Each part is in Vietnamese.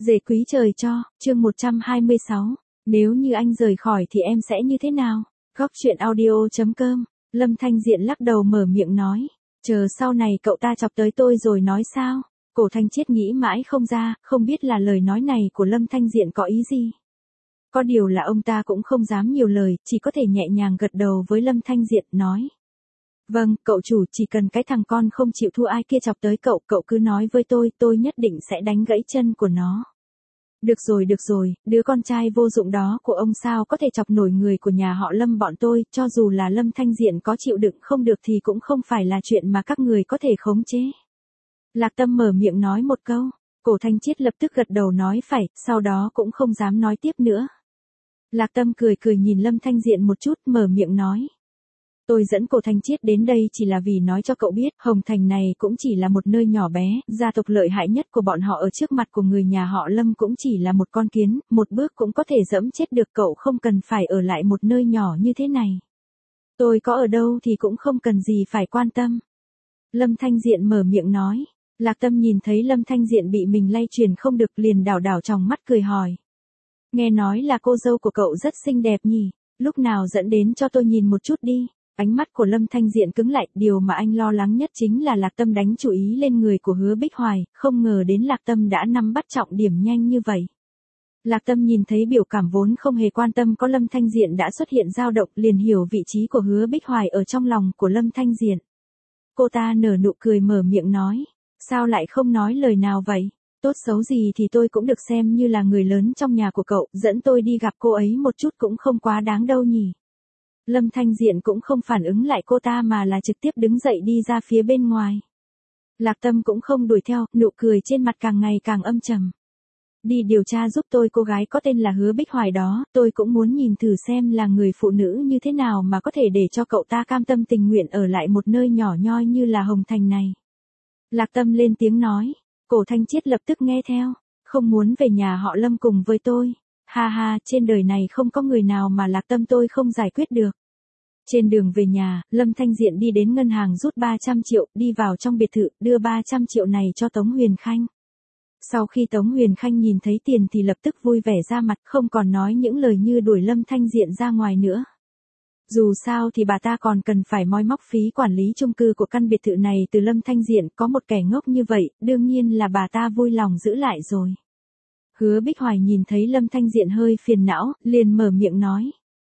Dề quý trời cho, chương 126. Nếu như anh rời khỏi thì em sẽ như thế nào? Góc truyện audio.com. Lâm Thanh Diện lắc đầu mở miệng nói. Chờ sau này cậu ta chọc tới tôi rồi nói sao? Cổ Thanh Chiết nghĩ mãi không ra, không biết là lời nói này của Lâm Thanh Diện có ý gì. Có điều là ông ta cũng không dám nhiều lời, chỉ có thể nhẹ nhàng gật đầu với Lâm Thanh Diện nói. Vâng, cậu chủ, chỉ cần cái thằng con không chịu thua ai kia chọc tới cậu, cậu cứ nói với tôi nhất định sẽ đánh gãy chân của nó. Được rồi, đứa con trai vô dụng đó của ông sao có thể chọc nổi người của nhà họ Lâm bọn tôi, cho dù là Lâm Thanh Diện có chịu đựng không được thì cũng không phải là chuyện mà các người có thể khống chế. Lạc Tâm mở miệng nói một câu, Cổ Thanh Chiết lập tức gật đầu nói phải, sau đó cũng không dám nói tiếp nữa. Lạc Tâm cười nhìn Lâm Thanh Diện một chút, mở miệng nói. Tôi dẫn Cổ Thanh Chiết đến đây chỉ là vì nói cho cậu biết, Hồng Thành này cũng chỉ là một nơi nhỏ bé, gia tộc lợi hại nhất của bọn họ ở trước mặt của người nhà họ Lâm cũng chỉ là một con kiến, một bước cũng có thể dẫm chết được, cậu không cần phải ở lại một nơi nhỏ như thế này. Tôi có ở đâu thì cũng không cần gì phải quan tâm. Lâm Thanh Diện mở miệng nói. Lạc Tâm nhìn thấy Lâm Thanh Diện bị mình lay truyền không được liền đảo trong mắt cười hỏi. Nghe nói là cô dâu của cậu rất xinh đẹp nhỉ, lúc nào dẫn đến cho tôi nhìn một chút đi. Ánh mắt của Lâm Thanh Diện cứng lại, điều mà anh lo lắng nhất chính là Lạc Tâm đánh chú ý lên người của Hứa Bích Hoài, không ngờ đến Lạc Tâm đã nắm bắt trọng điểm nhanh như vậy. Lạc Tâm nhìn thấy biểu cảm vốn không hề quan tâm có Lâm Thanh Diện đã xuất hiện dao động, liền hiểu vị trí của Hứa Bích Hoài ở trong lòng của Lâm Thanh Diện. Cô ta nở nụ cười mở miệng nói, sao lại không nói lời nào vậy? Tốt xấu gì thì tôi cũng được xem như là người lớn trong nhà của cậu, dẫn tôi đi gặp cô ấy một chút cũng không quá đáng đâu nhỉ. Lâm Thanh Diện cũng không phản ứng lại cô ta mà là trực tiếp đứng dậy đi ra phía bên ngoài. Lạc Tâm cũng không đuổi theo, nụ cười trên mặt càng ngày càng âm trầm. Đi điều tra giúp tôi cô gái có tên là Hứa Bích Hoài đó, tôi cũng muốn nhìn thử xem là người phụ nữ như thế nào mà có thể để cho cậu ta cam tâm tình nguyện ở lại một nơi nhỏ nhoi như là Hồng Thành này. Lạc Tâm lên tiếng nói, Cổ Thanh Chiết lập tức nghe theo, không muốn về nhà họ Lâm cùng với tôi. Ha, trên đời này không có người nào mà Lạc Tâm tôi không giải quyết được. Trên đường về nhà, Lâm Thanh Diện đi đến ngân hàng rút 300 triệu, đi vào trong biệt thự, đưa 300 triệu này cho Tống Huyền Khanh. Sau khi Tống Huyền Khanh nhìn thấy tiền thì lập tức vui vẻ ra mặt, không còn nói những lời như đuổi Lâm Thanh Diện ra ngoài nữa. Dù sao thì bà ta còn cần phải moi móc phí quản lý chung cư của căn biệt thự này từ Lâm Thanh Diện, có một kẻ ngốc như vậy, đương nhiên là bà ta vui lòng giữ lại rồi. Hứa Bích Hoài nhìn thấy Lâm Thanh Diện hơi phiền não, liền mở miệng nói.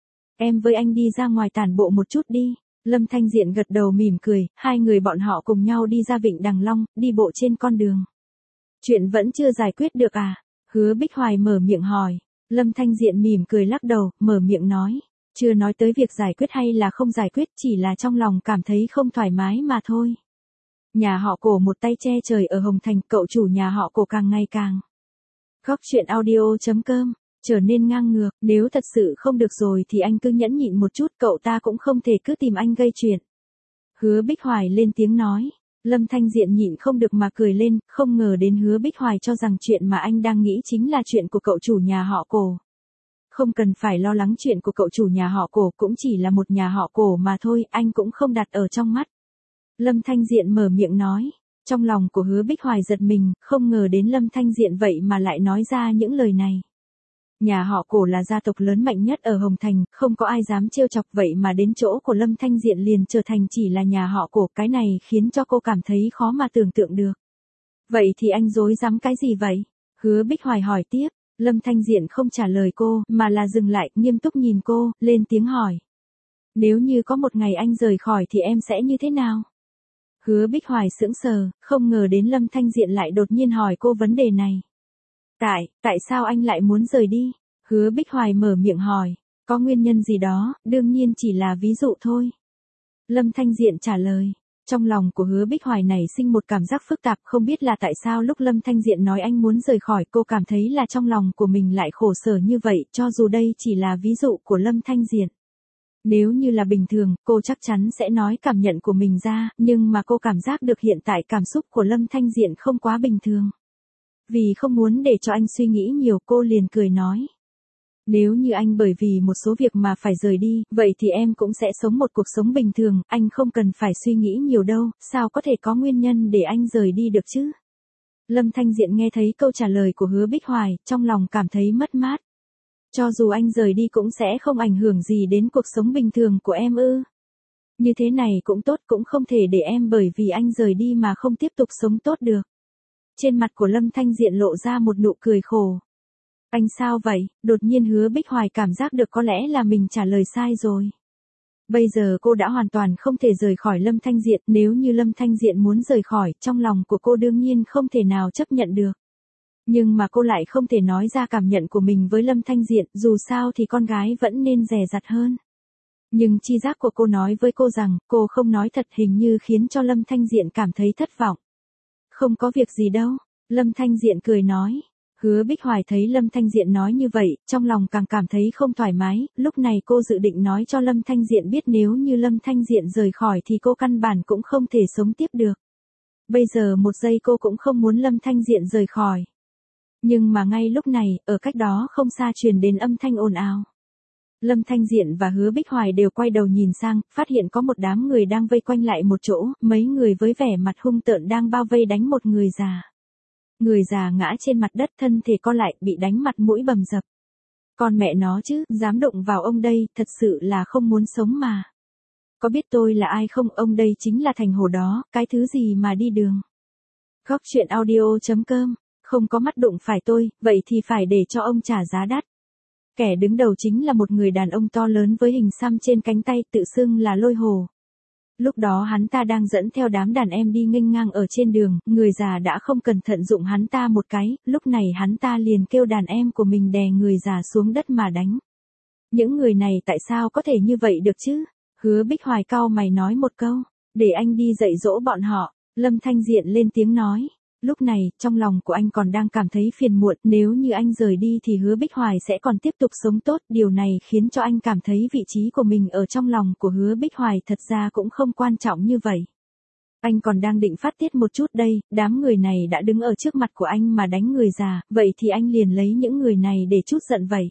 Em với anh đi ra ngoài tản bộ một chút đi. Lâm Thanh Diện gật đầu mỉm cười, hai người bọn họ cùng nhau đi ra Vịnh Đằng Long, đi bộ trên con đường. Chuyện vẫn chưa giải quyết được à? Hứa Bích Hoài mở miệng hỏi. Lâm Thanh Diện mỉm cười lắc đầu, mở miệng nói. Chưa nói tới việc giải quyết hay là không giải quyết, chỉ là trong lòng cảm thấy không thoải mái mà thôi. Nhà họ Cổ một tay che trời ở Hồng Thành, cậu chủ nhà họ Cổ càng ngày càng. Góc truyện audio.com. Trở nên ngang ngược, nếu thật sự không được rồi thì anh cứ nhẫn nhịn một chút, cậu ta cũng không thể cứ tìm anh gây chuyện. Hứa Bích Hoài lên tiếng nói. Lâm Thanh Diện nhịn không được mà cười lên, không ngờ đến Hứa Bích Hoài cho rằng chuyện mà anh đang nghĩ chính là chuyện của cậu chủ nhà họ Cổ. Không cần phải lo lắng chuyện của cậu chủ nhà họ Cổ, cũng chỉ là một nhà họ Cổ mà thôi, anh cũng không đặt ở trong mắt. Lâm Thanh Diện mở miệng nói. Trong lòng của Hứa Bích Hoài giật mình, không ngờ đến Lâm Thanh Diện vậy mà lại nói ra những lời này. Nhà họ Cổ là gia tộc lớn mạnh nhất ở Hồng Thành, không có ai dám trêu chọc, vậy mà đến chỗ của Lâm Thanh Diện liền trở thành chỉ là nhà họ Cổ, cái này khiến cho cô cảm thấy khó mà tưởng tượng được. Vậy thì anh dối dám cái gì vậy? Hứa Bích Hoài hỏi tiếp, Lâm Thanh Diện không trả lời cô, mà là dừng lại, nghiêm túc nhìn cô, lên tiếng hỏi. Nếu như có một ngày anh rời khỏi thì em sẽ như thế nào? Hứa Bích Hoài sững sờ, không ngờ đến Lâm Thanh Diện lại đột nhiên hỏi cô vấn đề này. Tại sao anh lại muốn rời đi? Hứa Bích Hoài mở miệng hỏi, có nguyên nhân gì đó, đương nhiên chỉ là ví dụ thôi. Lâm Thanh Diện trả lời, trong lòng của Hứa Bích Hoài này sinh một cảm giác phức tạp, không biết là tại sao lúc Lâm Thanh Diện nói anh muốn rời khỏi, cô cảm thấy là trong lòng của mình lại khổ sở như vậy, cho dù đây chỉ là ví dụ của Lâm Thanh Diện. Nếu như là bình thường, cô chắc chắn sẽ nói cảm nhận của mình ra, nhưng mà cô cảm giác được hiện tại cảm xúc của Lâm Thanh Diện không quá bình thường. Vì không muốn để cho anh suy nghĩ nhiều, cô liền cười nói. Nếu như anh bởi vì một số việc mà phải rời đi, vậy thì em cũng sẽ sống một cuộc sống bình thường, anh không cần phải suy nghĩ nhiều đâu, sao có thể có nguyên nhân để anh rời đi được chứ? Lâm Thanh Diện nghe thấy câu trả lời của Hứa Bích Hoài, trong lòng cảm thấy mất mát. Cho dù anh rời đi cũng sẽ không ảnh hưởng gì đến cuộc sống bình thường của em ư. Như thế này cũng tốt, cũng không thể để em bởi vì anh rời đi mà không tiếp tục sống tốt được. Trên mặt của Lâm Thanh Diện lộ ra một nụ cười khổ. Anh sao vậy? Đột nhiên Hứa Bích Hoài cảm giác được có lẽ là mình trả lời sai rồi. Bây giờ cô đã hoàn toàn không thể rời khỏi Lâm Thanh Diện, nếu như Lâm Thanh Diện muốn rời khỏi, trong lòng của cô đương nhiên không thể nào chấp nhận được. Nhưng mà cô lại không thể nói ra cảm nhận của mình với Lâm Thanh Diện, dù sao thì con gái vẫn nên dè dặt hơn. Nhưng tri giác của cô nói với cô rằng, cô không nói thật hình như khiến cho Lâm Thanh Diện cảm thấy thất vọng. Không có việc gì đâu, Lâm Thanh Diện cười nói. Hứa Bích Hoài thấy Lâm Thanh Diện nói như vậy, trong lòng càng cảm thấy không thoải mái, lúc này cô dự định nói cho Lâm Thanh Diện biết nếu như Lâm Thanh Diện rời khỏi thì cô căn bản cũng không thể sống tiếp được. Bây giờ một giây cô cũng không muốn Lâm Thanh Diện rời khỏi. Nhưng mà ngay lúc này, ở cách đó không xa truyền đến âm thanh ồn ào. Lâm Thanh Diện và Hứa Bích Hoài đều quay đầu nhìn sang, phát hiện có một đám người đang vây quanh lại một chỗ, mấy người với vẻ mặt hung tợn đang bao vây đánh một người già. Người già ngã trên mặt đất, thân thể co lại, bị đánh mặt mũi bầm dập. Con mẹ nó chứ, dám đụng vào ông đây, thật sự là không muốn sống mà. Có biết tôi là ai không, ông đây chính là Thành Hổ đó, cái thứ gì mà đi đường. Góc truyện audio.com, không có mắt đụng phải tôi, vậy thì phải để cho ông trả giá đắt. Kẻ đứng đầu chính là một người đàn ông to lớn với hình xăm trên cánh tay, tự xưng là Lôi Hổ. Lúc đó hắn ta đang dẫn theo đám đàn em đi nghênh ngang ở trên đường, người già đã không cẩn thận dụng hắn ta một cái, lúc này hắn ta liền kêu đàn em của mình đè người già xuống đất mà đánh. Những người này tại sao có thể như vậy được chứ? Hứa Bích Hoài cau mày nói một câu, để anh đi dạy dỗ bọn họ. Lâm Thanh Diện lên tiếng nói. Lúc này, trong lòng của anh còn đang cảm thấy phiền muộn, nếu như anh rời đi thì Hứa Bích Hoài sẽ còn tiếp tục sống tốt, điều này khiến cho anh cảm thấy vị trí của mình ở trong lòng của Hứa Bích Hoài thật ra cũng không quan trọng như vậy. Anh còn đang định phát tiết một chút đây, đám người này đã đứng ở trước mặt của anh mà đánh người già, vậy thì anh liền lấy những người này để chút giận vậy.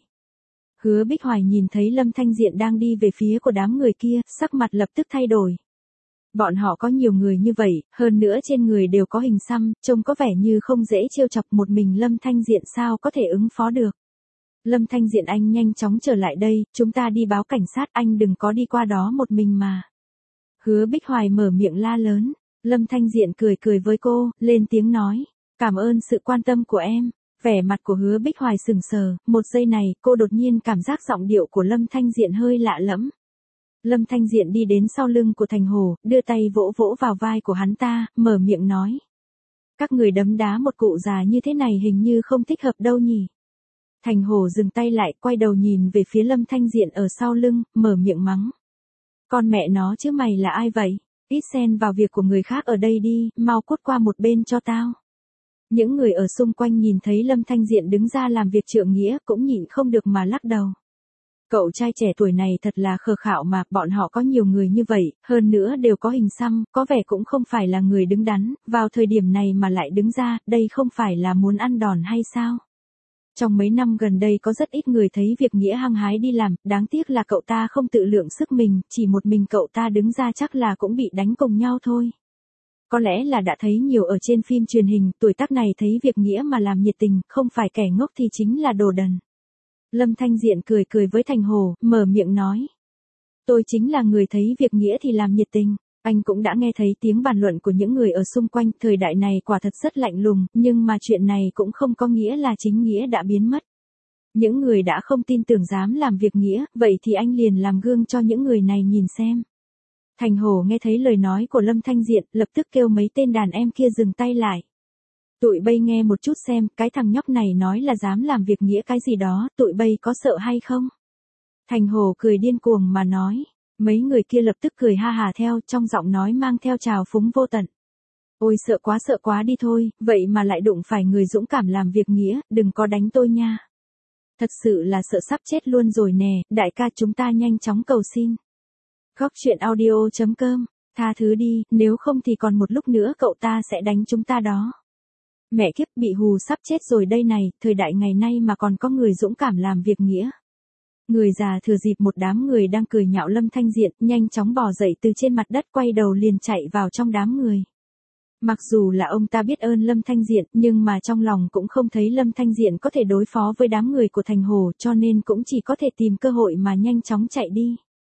Hứa Bích Hoài nhìn thấy Lâm Thanh Diện đang đi về phía của đám người kia, sắc mặt lập tức thay đổi. Bọn họ có nhiều người như vậy, hơn nữa trên người đều có hình xăm, trông có vẻ như không dễ trêu chọc, một mình Lâm Thanh Diện sao có thể ứng phó được. Lâm Thanh Diện, anh nhanh chóng trở lại đây, chúng ta đi báo cảnh sát, anh đừng có đi qua đó một mình mà. Hứa Bích Hoài mở miệng la lớn, Lâm Thanh Diện cười cười với cô, lên tiếng nói, cảm ơn sự quan tâm của em. Vẻ mặt của Hứa Bích Hoài sừng sờ, một giây này, cô đột nhiên cảm giác giọng điệu của Lâm Thanh Diện hơi lạ lẫm. Lâm Thanh Diện đi đến sau lưng của Thành Hổ, đưa tay vỗ vỗ vào vai của hắn ta, mở miệng nói. Các người đấm đá một cụ già như thế này hình như không thích hợp đâu nhỉ. Thành Hổ dừng tay lại, quay đầu nhìn về phía Lâm Thanh Diện ở sau lưng, mở miệng mắng. Con mẹ nó chứ mày là ai vậy? Ít xen vào việc của người khác ở đây đi, mau cút qua một bên cho tao. Những người ở xung quanh nhìn thấy Lâm Thanh Diện đứng ra làm việc trượng nghĩa cũng nhịn không được mà lắc đầu. Cậu trai trẻ tuổi này thật là khờ khạo mà, bọn họ có nhiều người như vậy, hơn nữa đều có hình xăm, có vẻ cũng không phải là người đứng đắn, vào thời điểm này mà lại đứng ra, đây không phải là muốn ăn đòn hay sao? Trong mấy năm gần đây có rất ít người thấy việc nghĩa hăng hái đi làm, đáng tiếc là cậu ta không tự lượng sức mình, chỉ một mình cậu ta đứng ra chắc là cũng bị đánh cùng nhau thôi. Có lẽ là đã thấy nhiều ở trên phim truyền hình, tuổi tác này thấy việc nghĩa mà làm nhiệt tình, không phải kẻ ngốc thì chính là đồ đần. Lâm Thanh Diện cười cười với Thành Hổ, mở miệng nói. Tôi chính là người thấy việc nghĩa thì làm nhiệt tình. Anh cũng đã nghe thấy tiếng bàn luận của những người ở xung quanh, thời đại này quả thật rất lạnh lùng, nhưng mà chuyện này cũng không có nghĩa là chính nghĩa đã biến mất. Những người đã không tin tưởng dám làm việc nghĩa, vậy thì anh liền làm gương cho những người này nhìn xem. Thành Hổ nghe thấy lời nói của Lâm Thanh Diện, lập tức kêu mấy tên đàn em kia dừng tay lại. Tụi bay nghe một chút xem, cái thằng nhóc này nói là dám làm việc nghĩa cái gì đó, tụi bay có sợ hay không? Thành Hổ cười điên cuồng mà nói, mấy người kia lập tức cười ha hà theo, trong giọng nói mang theo trào phúng vô tận. Ôi sợ quá đi thôi, vậy mà lại đụng phải người dũng cảm làm việc nghĩa, đừng có đánh tôi nha. Thật sự là sợ sắp chết luôn rồi nè, đại ca chúng ta nhanh chóng cầu xin. Góc truyện audio.com, tha thứ đi, nếu không thì còn một lúc nữa cậu ta sẽ đánh chúng ta đó. Mẹ kiếp, bị hù sắp chết rồi đây này, thời đại ngày nay mà còn có người dũng cảm làm việc nghĩa. Người già thừa dịp một đám người đang cười nhạo Lâm Thanh Diện, nhanh chóng bò dậy từ trên mặt đất, quay đầu liền chạy vào trong đám người. Mặc dù là ông ta biết ơn Lâm Thanh Diện, nhưng mà trong lòng cũng không thấy Lâm Thanh Diện có thể đối phó với đám người của Thành Hồ, cho nên cũng chỉ có thể tìm cơ hội mà nhanh chóng chạy đi.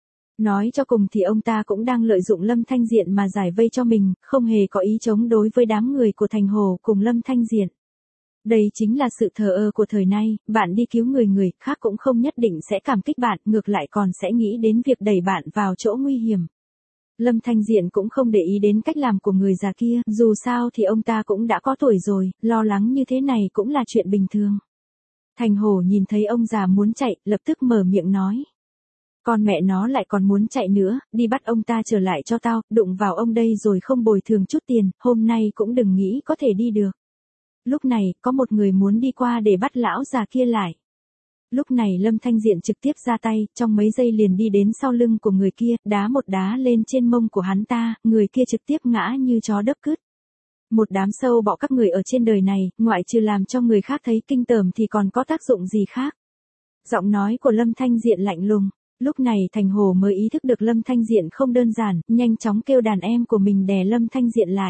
Nói cho cùng thì ông ta cũng đang lợi dụng Lâm Thanh Diện mà giải vây cho mình, không hề có ý chống đối với đám người của Thành Hồ cùng Lâm Thanh Diện. Đây chính là sự thờ ơ của thời nay, bạn đi cứu người khác cũng không nhất định sẽ cảm kích bạn, ngược lại còn sẽ nghĩ đến việc đẩy bạn vào chỗ nguy hiểm. Lâm Thanh Diện cũng không để ý đến cách làm của người già kia, dù sao thì ông ta cũng đã có tuổi rồi, lo lắng như thế này cũng là chuyện bình thường. Thành Hồ nhìn thấy ông già muốn chạy, lập tức mở miệng nói. Con mẹ nó lại còn muốn chạy nữa, đi bắt ông ta trở lại cho tao, đụng vào ông đây rồi không bồi thường chút tiền, hôm nay cũng đừng nghĩ có thể đi được. Lúc này, có một người muốn đi qua để bắt lão già kia lại. Lúc này Lâm Thanh Diện trực tiếp ra tay, trong mấy giây liền đi đến sau lưng của người kia, đá một đá lên trên mông của hắn ta, người kia trực tiếp ngã như chó đất cứt. Một đám sâu bọ các người ở trên đời này, ngoại trừ làm cho người khác thấy kinh tởm thì còn có tác dụng gì khác. Giọng nói của Lâm Thanh Diện lạnh lùng. Lúc này Thành Hồ mới ý thức được Lâm Thanh Diện không đơn giản, nhanh chóng kêu đàn em của mình đè Lâm Thanh Diện lại.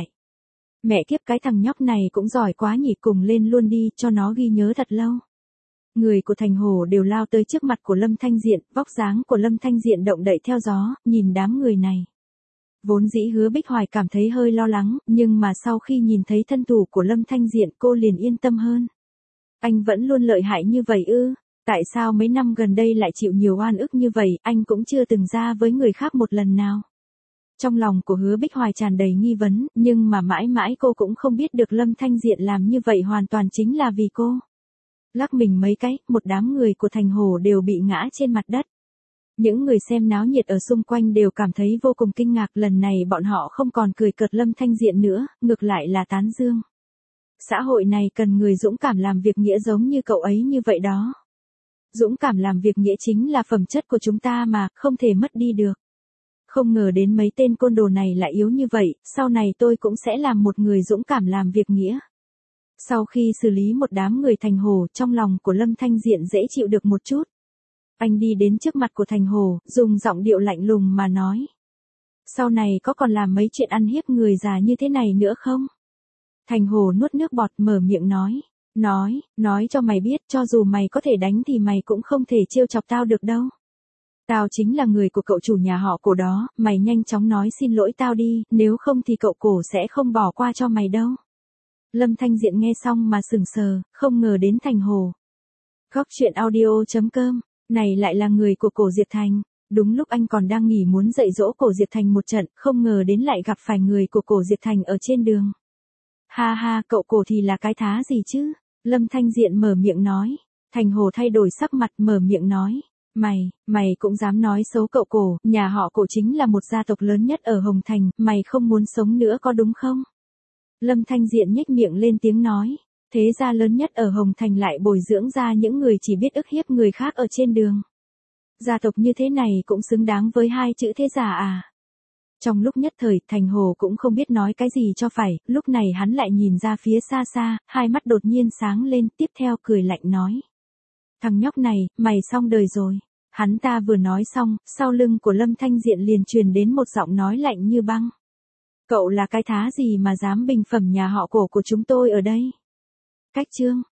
Mẹ kiếp, cái thằng nhóc này cũng giỏi quá nhỉ, cùng lên luôn đi, cho nó ghi nhớ thật lâu. Người của Thành Hồ đều lao tới trước mặt của Lâm Thanh Diện, vóc dáng của Lâm Thanh Diện động đậy theo gió, nhìn đám người này. Vốn dĩ Hứa Bích Hoài cảm thấy hơi lo lắng, nhưng mà sau khi nhìn thấy thân thủ của Lâm Thanh Diện cô liền yên tâm hơn. Anh vẫn luôn lợi hại như vậy ư? Tại sao mấy năm gần đây lại chịu nhiều oan ức như vậy, anh cũng chưa từng ra với người khác một lần nào? Trong lòng của Hứa Bích Hoài tràn đầy nghi vấn, nhưng mà mãi mãi cô cũng không biết được Lâm Thanh Diện làm như vậy hoàn toàn chính là vì cô. Lắc mình mấy cái, một đám người của Thành Hồ đều bị ngã trên mặt đất. Những người xem náo nhiệt ở xung quanh đều cảm thấy vô cùng kinh ngạc, lần này bọn họ không còn cười cợt Lâm Thanh Diện nữa, ngược lại là tán dương. Xã hội này cần người dũng cảm làm việc nghĩa giống như cậu ấy như vậy đó. Dũng cảm làm việc nghĩa chính là phẩm chất của chúng ta mà, không thể mất đi được. Không ngờ đến mấy tên côn đồ này lại yếu như vậy, sau này tôi cũng sẽ làm một người dũng cảm làm việc nghĩa. Sau khi xử lý một đám người Thành Hồ, trong lòng của Lâm Thanh Diện dễ chịu được một chút. Anh đi đến trước mặt của Thành Hồ, dùng giọng điệu lạnh lùng mà nói. Sau này có còn làm mấy chuyện ăn hiếp người già như thế này nữa không? Thành Hồ nuốt nước bọt mở miệng nói. Nói cho mày biết, cho dù mày có thể đánh thì mày cũng không thể trêu chọc tao được đâu. Tao chính là người của cậu chủ nhà họ Cổ đó, mày nhanh chóng nói xin lỗi tao đi, nếu không thì cậu Cổ sẽ không bỏ qua cho mày đâu. Lâm Thanh Diện nghe xong mà sững sờ, không ngờ đến Thành Hồ. Góc truyện audio.com, này lại là người của Cổ Diệp Thành. Đúng lúc anh còn đang nghỉ muốn dạy dỗ Cổ Diệp Thành một trận, không ngờ đến lại gặp phải người của Cổ Diệp Thành ở trên đường. Ha ha, cậu Cổ thì là cái thá gì chứ? Lâm Thanh Diện mở miệng nói. Thành Hồ thay đổi sắc mặt mở miệng nói. Mày cũng dám nói xấu cậu Cổ, nhà họ Cổ chính là một gia tộc lớn nhất ở Hồng Thành, mày không muốn sống nữa có đúng không? Lâm Thanh Diện nhếch miệng lên tiếng nói. Thế gia lớn nhất ở Hồng Thành lại bồi dưỡng ra những người chỉ biết ức hiếp người khác ở trên đường. Gia tộc như thế này cũng xứng đáng với hai chữ thế giả à? Trong lúc nhất thời, Thành Hồ cũng không biết nói cái gì cho phải, lúc này hắn lại nhìn ra phía xa xa, hai mắt đột nhiên sáng lên, tiếp theo cười lạnh nói. Thằng nhóc này, mày xong đời rồi. Hắn ta vừa nói xong, sau lưng của Lâm Thanh Diện liền truyền đến một giọng nói lạnh như băng. Cậu là cái thá gì mà dám bình phẩm nhà họ Cổ của chúng tôi ở đây? Cách chương.